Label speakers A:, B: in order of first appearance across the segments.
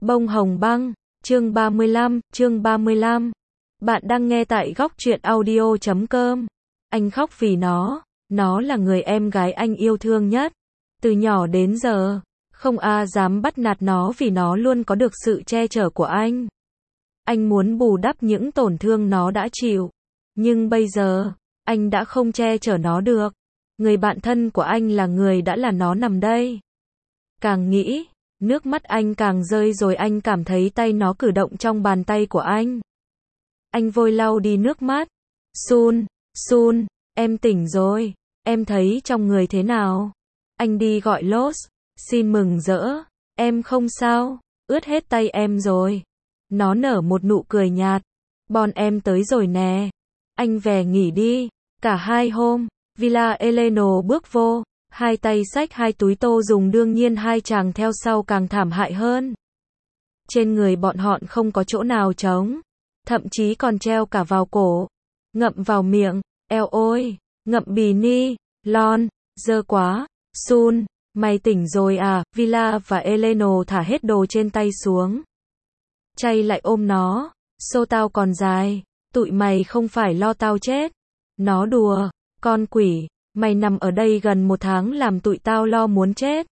A: Bông hồng băng, chương 35. Bạn đang nghe tại góc truyện audio.com. Anh khóc vì nó là người em gái anh yêu thương nhất. Từ nhỏ đến giờ, không ai dám bắt nạt nó vì nó luôn có được sự che chở của anh. Anh muốn bù đắp những tổn thương nó đã chịu. Nhưng bây giờ, anh đã không che chở nó được. Người bạn thân của anh là người đã là nó nằm đây. Càng nghĩ, nước mắt anh càng rơi rồi anh cảm thấy tay nó cử động trong bàn tay của anh. Anh vội lau đi nước mắt. Sun, em tỉnh rồi, em thấy trong người thế nào? Anh đi gọi Los, xin mừng rỡ, em không sao, ướt hết tay em rồi. Nó nở một nụ cười nhạt, bọn em tới rồi nè, anh về nghỉ đi. Cả hai hôm, Villa Eleno bước vô, hai tay xách hai túi tô dùng, đương nhiên hai chàng theo sau càng thảm hại hơn. Trên người bọn họ không có chỗ nào trống, thậm chí còn treo cả vào cổ, ngậm vào miệng, eo ôi, ngậm bì ni, lon, dơ quá. Sun, mày tỉnh rồi à? Villa và Eleno thả hết đồ trên tay xuống. Chay lại ôm nó, xô tao còn dài, tụi mày không phải lo tao chết. Nó đùa, con quỷ, mày nằm ở đây gần 1 tháng làm tụi tao lo muốn chết.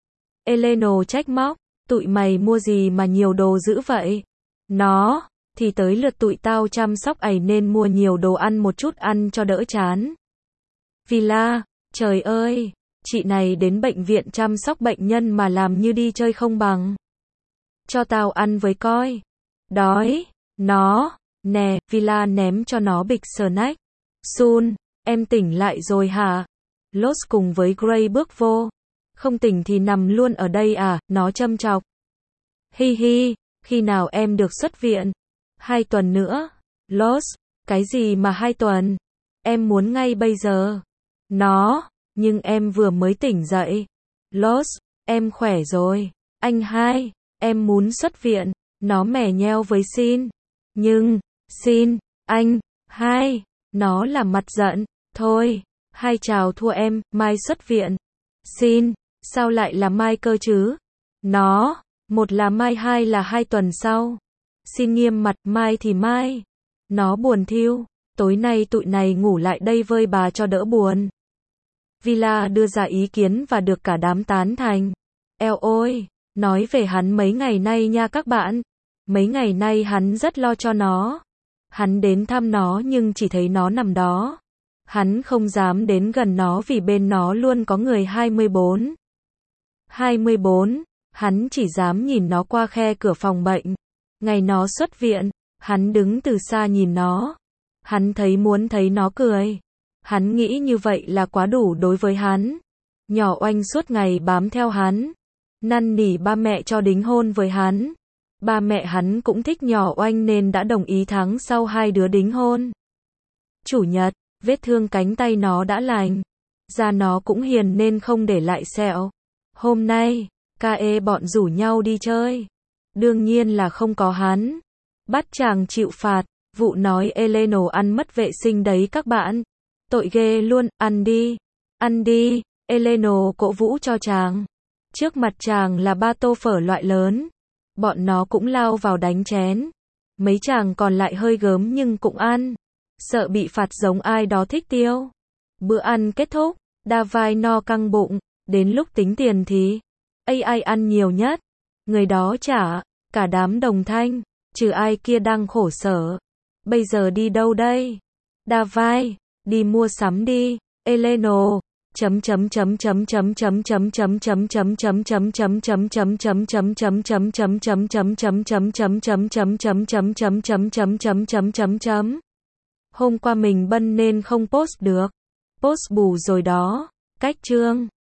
A: Eleno trách móc, tụi mày mua gì mà nhiều đồ dữ vậy? Nó, thì tới lượt tụi tao chăm sóc ẩy nên mua nhiều đồ ăn một chút ăn cho đỡ chán. Villa, trời ơi, chị này đến bệnh viện chăm sóc bệnh nhân mà làm như đi chơi không bằng. Cho tao ăn với coi. Đói, nó, nè, Villa ném cho nó bịch snack. Sun, em tỉnh lại rồi hả? Los cùng với Gray bước vô. Không tỉnh thì nằm luôn ở đây à? Nó châm chọc. Hi hi, khi nào em được xuất viện? 2 tuần nữa. Los, cái gì mà 2 tuần? Em muốn ngay bây giờ. Nó, nhưng em vừa mới tỉnh dậy. Los, em khỏe rồi. Anh hai, em muốn xuất viện. Nó mè nheo với Sin. Nhưng, Sin, anh, hai, nó làm mặt giận. Thôi, hai chào thua em, mai xuất viện. Sin, sao lại là mai cơ chứ? Nó, một là mai, hai là 2 tuần sau. Sin nghiêm mặt, mai thì mai. Nó buồn thiu, tối nay tụi này ngủ lại đây vơi bà cho đỡ buồn. Villa đưa ra ý kiến và được cả đám tán thành. Eo ôi, nói về hắn mấy ngày nay nha các bạn. Mấy ngày nay hắn rất lo cho nó. Hắn đến thăm nó nhưng chỉ thấy nó nằm đó. Hắn không dám đến gần nó vì bên nó luôn có người 24. Hắn chỉ dám nhìn nó qua khe cửa phòng bệnh. Ngày nó xuất viện, hắn đứng từ xa nhìn nó. Hắn muốn thấy nó cười. Hắn nghĩ như vậy là quá đủ đối với hắn. Nhỏ Oanh suốt ngày bám theo hắn, năn nỉ ba mẹ cho đính hôn với hắn. Ba mẹ hắn cũng thích nhỏ Oanh nên đã đồng ý tháng sau hai đứa đính hôn. Chủ nhật, vết thương cánh tay nó đã lành. Da nó cũng hiền nên không để lại sẹo. Hôm nay, bọn rủ nhau đi chơi. Đương nhiên là không có hắn. Bắt chàng chịu phạt, vụ nói Eleno ăn mất vệ sinh đấy các bạn. Tội ghê luôn, ăn đi, Eleno cổ vũ cho chàng. Trước mặt chàng là 3 tô phở loại lớn. Bọn nó cũng lao vào đánh chén. Mấy chàng còn lại hơi gớm nhưng cũng ăn. Sợ bị phạt giống ai đó thích tiêu. Bữa ăn kết thúc, Davai no căng bụng. Đến lúc tính tiền thì ai ăn nhiều nhất, người đó trả. Cả đám đồng thanh, trừ ai kia đang khổ sở. Bây giờ đi đâu đây? Davai, đi mua sắm đi. Eleno Hôm qua mình bận nên không post được. Post bù rồi đó. Cách chương